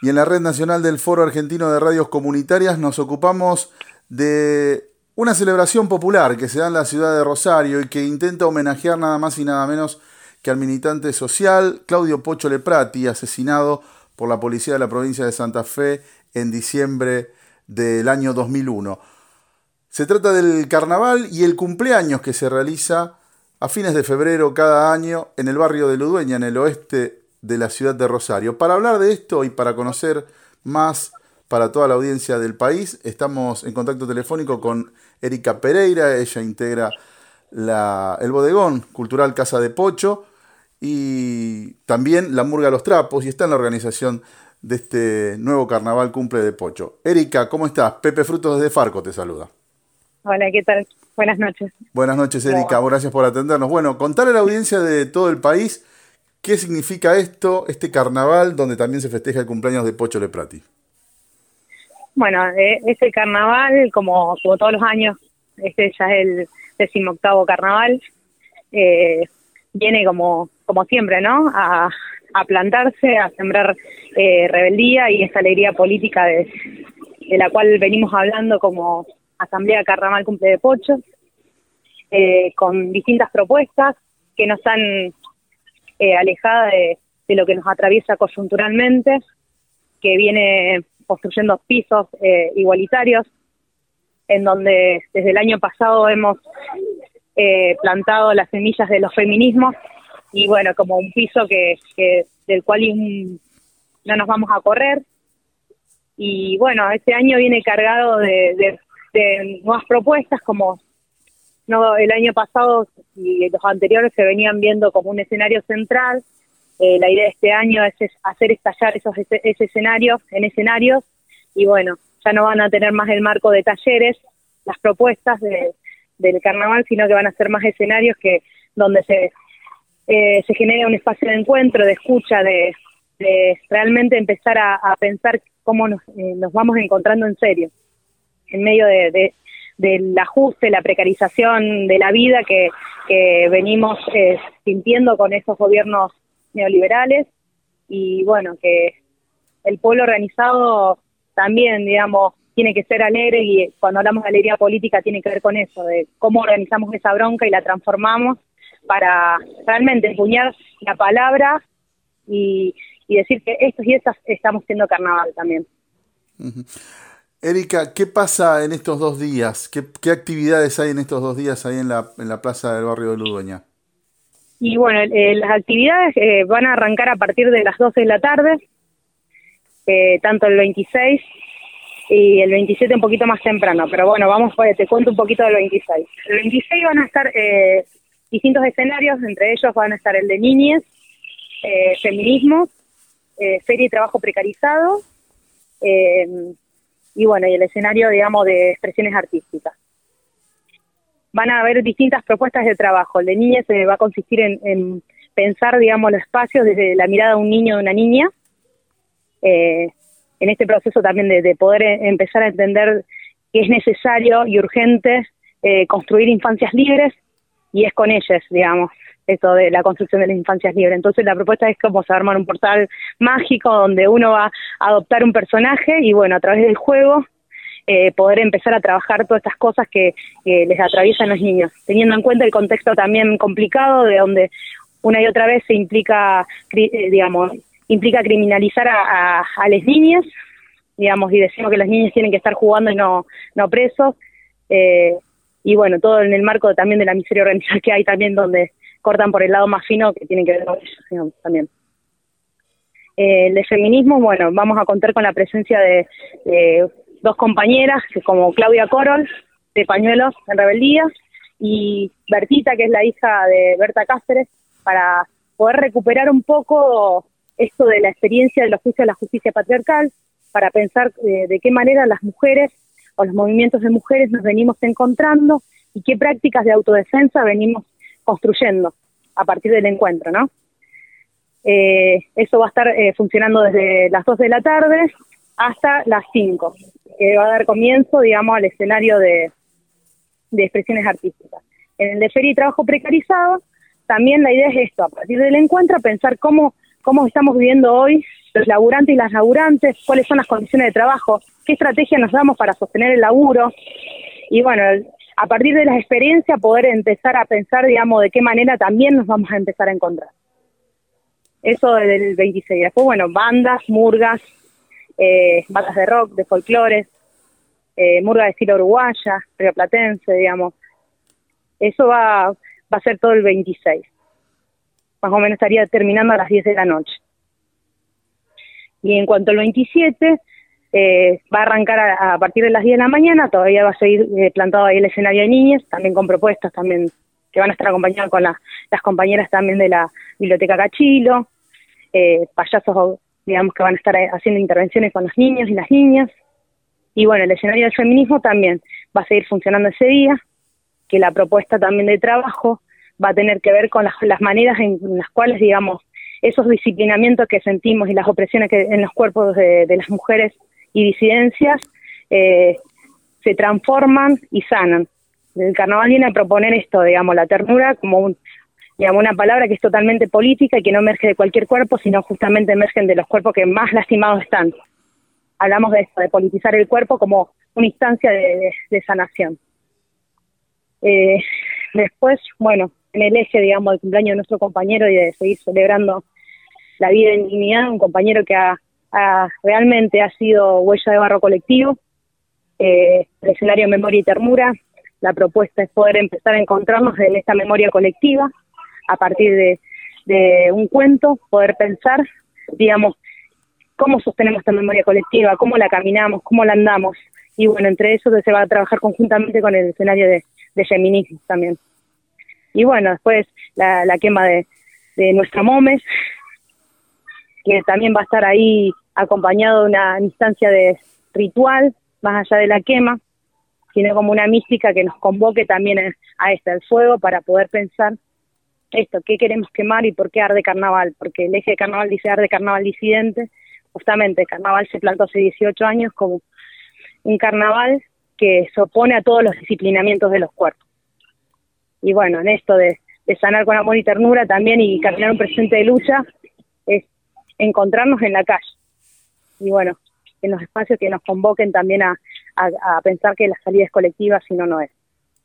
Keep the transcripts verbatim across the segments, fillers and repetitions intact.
y en la Red Nacional del Foro Argentino de Radios Comunitarias nos ocupamos de una celebración popular que se da en la ciudad de Rosario y que intenta homenajear nada más y nada menos que al militante social Claudio Pocho Leprati, asesinado por la policía de la provincia de Santa Fe en diciembre del año dos mil uno. Se trata del carnaval y el cumpleaños que se realiza a fines de febrero cada año en el barrio de Ludueña, en el oeste de la ciudad de Rosario. Para hablar de esto y para conocer más para toda la audiencia del país, estamos en contacto telefónico con Erika Pereira. Ella integra la, el bodegón cultural Casa de Pocho y también la Murga Los Trapos, y está en la organización de este nuevo carnaval Cumple de Pocho. Erika, ¿cómo estás? Pepe Frutos desde Farco te saluda. Hola, ¿qué tal? Buenas noches. Buenas noches, Erika. Bueno. Gracias por atendernos. Bueno, contarle a la audiencia de todo el país qué significa esto, este carnaval, donde también se festeja el cumpleaños de Pocho Leprati. Bueno, eh, este carnaval, como, como todos los años, este ya es el decimoctavo carnaval, eh, viene como, como siempre, ¿no? A, a plantarse, a sembrar eh, rebeldía y esta alegría política de, de la cual venimos hablando como Asamblea Carnaval Cumple de Pocho, eh, con distintas propuestas que no están eh, alejadas de, de lo que nos atraviesa coyunturalmente, que viene construyendo pisos eh, igualitarios, en donde desde el año pasado hemos eh, plantado las semillas de los feminismos, y bueno, como un piso que, que del cual un, no nos vamos a correr. Y bueno, este año viene cargado de, de de nuevas propuestas, como no el año pasado y los anteriores se venían viendo como un escenario central. Eh, la idea de este año es, es hacer estallar esos ese, ese escenarios en escenarios, y bueno, ya no van a tener más el marco de talleres las propuestas de, del carnaval, sino que van a ser más escenarios que donde se eh, se genere un espacio de encuentro, de escucha, de, de realmente empezar a, a pensar cómo nos, eh, nos vamos encontrando en serio en medio de, de, del ajuste, la precarización de la vida que, que venimos eh, sintiendo con esos gobiernos neoliberales. Y bueno, que el pueblo organizado también, digamos, tiene que ser alegre, y cuando hablamos de alegría política tiene que ver con eso, de cómo organizamos esa bronca y la transformamos para realmente empuñar la palabra y, y decir que estos y estas estamos siendo carnaval también. Uh-huh. Erika, ¿qué pasa en estos dos días? ¿Qué, qué actividades hay en estos dos días ahí en la, en la plaza del barrio de Ludueña? Y bueno, eh, las actividades eh, van a arrancar a partir de las doce de la tarde, eh, tanto el veintiséis y el veintisiete un poquito más temprano, pero bueno, vamos, pues, te cuento un poquito del veintiséis. El veintiséis van a estar eh, distintos escenarios, entre ellos van a estar el de niñez, eh, feminismo, eh, feria y trabajo precarizado, eh, y bueno, y el escenario, digamos, de expresiones artísticas. Van a haber distintas propuestas de trabajo. El de niñas eh, va a consistir en, en pensar, digamos, los espacios desde la mirada de un niño o de una niña, eh, en este proceso también de, de poder eh, empezar a entender que es necesario y urgente eh, construir infancias libres, y es con ellas, digamos, eso de la construcción de las infancias libres. Entonces la propuesta es como se va a armar un portal mágico donde uno va a adoptar un personaje y bueno, a través del juego eh, poder empezar a trabajar todas estas cosas que, que les atraviesan los niños, teniendo en cuenta el contexto también complicado de donde una y otra vez se implica, eh, digamos, implica criminalizar a, a, a las niñas, digamos, y decimos que los niños tienen que estar jugando y no, no presos, eh, y bueno, todo en el marco también de la miseria organizada que hay también, donde cortan por el lado más fino que tiene que ver con ellos, digamos, también. Eh, el de feminismo, bueno, vamos a contar con la presencia de, de dos compañeras, que como Claudia Corol, de Pañuelos en Rebeldía, y Bertita, que es la hija de Berta Cáceres, para poder recuperar un poco esto de la experiencia de los juicios de la justicia patriarcal, para pensar eh, de qué manera las mujeres o los movimientos de mujeres nos venimos encontrando y qué prácticas de autodefensa venimos construyendo a partir del encuentro, ¿no? Eh, eso va a estar eh, funcionando desde las dos de la tarde hasta las cinco, que va a dar comienzo, digamos, al escenario de, de expresiones artísticas. En el de feria y trabajo precarizado, también la idea es esto, a partir del encuentro, pensar cómo, cómo estamos viviendo hoy los laburantes y las laburantes, cuáles son las condiciones de trabajo, qué estrategia nos damos para sostener el laburo, y bueno, a partir de las experiencias poder empezar a pensar, digamos, de qué manera también nos vamos a empezar a encontrar. Eso desde el veintiséis. Después, bueno, bandas, murgas, eh, bandas de rock, de folclore, eh, murga de estilo uruguaya, rioplatense, digamos. Eso va, va a ser todo el veintiséis. Más o menos estaría terminando a las diez de la noche. Y en cuanto al veintisiete, eh, va a arrancar a, a partir de las diez de la mañana, todavía va a seguir eh, plantado ahí el escenario de niñas, también con propuestas también que van a estar acompañadas con la, las compañeras también de la Biblioteca Cachilo, eh, payasos, digamos, que van a estar haciendo intervenciones con los niños y las niñas. Y bueno, el escenario del feminismo también va a seguir funcionando ese día, que la propuesta también de trabajo va a tener que ver con las, las maneras en las cuales, digamos, esos disciplinamientos que sentimos y las opresiones que en los cuerpos de, de las mujeres y disidencias eh, se transforman y sanan. El carnaval viene a proponer esto, digamos, la ternura como un, digamos, una palabra que es totalmente política y que no emerge de cualquier cuerpo, sino justamente emergen de los cuerpos que más lastimados están. Hablamos de esto, de politizar el cuerpo como una instancia de, de, de sanación. Eh, después, bueno, en el eje, digamos, del cumpleaños de nuestro compañero y de seguir celebrando la vida en dignidad, un compañero que ha, ha realmente ha sido huella de barro colectivo, eh, el escenario Memoria y Ternura. La propuesta es poder empezar a encontrarnos en esta memoria colectiva, a partir de, de un cuento, poder pensar, digamos, cómo sostenemos esta memoria colectiva, cómo la caminamos, cómo la andamos. Y bueno, entre eso se va a trabajar conjuntamente con el escenario de, de feminismo también. Y bueno, después la, la quema de, de nuestra Momes, que también va a estar ahí acompañado de una instancia de ritual, más allá de la quema, sino como una mística que nos convoque también a, a este, al fuego, para poder pensar esto, qué queremos quemar y por qué arde carnaval, porque el eje de carnaval dice arde carnaval disidente. Justamente el carnaval se plantó hace dieciocho años como un carnaval que se opone a todos los disciplinamientos de los cuerpos. Y bueno, en esto de, de sanar con amor y ternura también y caminar un presente de lucha, es encontrarnos en la calle. Y bueno, en los espacios que nos convoquen también a, a, a pensar que la salida es colectiva, si no, no es.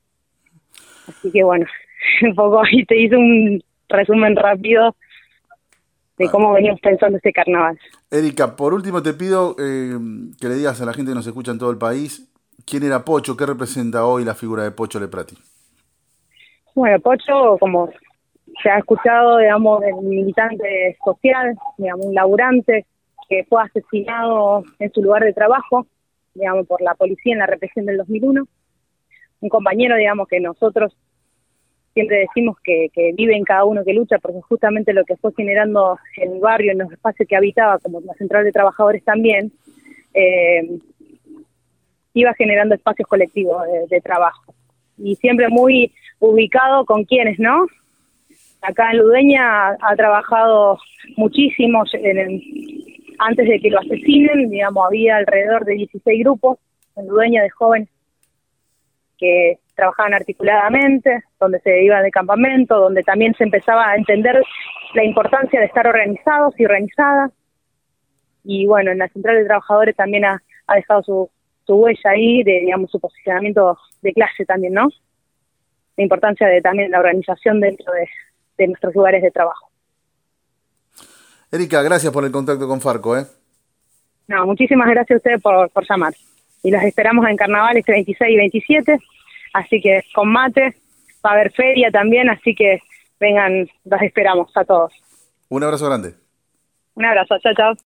Así que bueno, un poco ahí te hice un resumen rápido de cómo venimos pensando este carnaval. Erika, por último te pido eh, que le digas a la gente que nos escucha en todo el país, ¿quién era Pocho? ¿Qué representa hoy la figura de Pocho Leprati? Bueno, Pocho, como se ha escuchado, digamos, el militante social, digamos, un laburante que fue asesinado en su lugar de trabajo, digamos, por la policía en la represión del dos mil uno. Un compañero, digamos, que nosotros siempre decimos que, que vive en cada uno que lucha, porque justamente lo que fue generando en el barrio, en los espacios que habitaba, como la central de trabajadores también, eh, iba generando espacios colectivos de, de trabajo. Y siempre muy ubicado con quienes, ¿no? Acá en Ludeña ha, ha trabajado muchísimo, en el, antes de que lo asesinen, digamos, había alrededor de dieciséis grupos en Ludeña de jóvenes que trabajaban articuladamente, donde se iba de campamento, donde también se empezaba a entender la importancia de estar organizados y organizadas. Y bueno, en la central de trabajadores también ha, ha dejado su, su huella ahí, de, digamos, su posicionamiento de clase también, ¿no? La importancia de también la organización dentro de, de nuestros lugares de trabajo. Erika, gracias por el contacto con Farco, ¿eh? No, muchísimas gracias a ustedes por, por llamar. Y los esperamos en Carnaval este veintiséis y veintisiete, así que con mate, va a haber feria también, así que vengan, los esperamos a todos. Un abrazo grande. Un abrazo, chao, chao.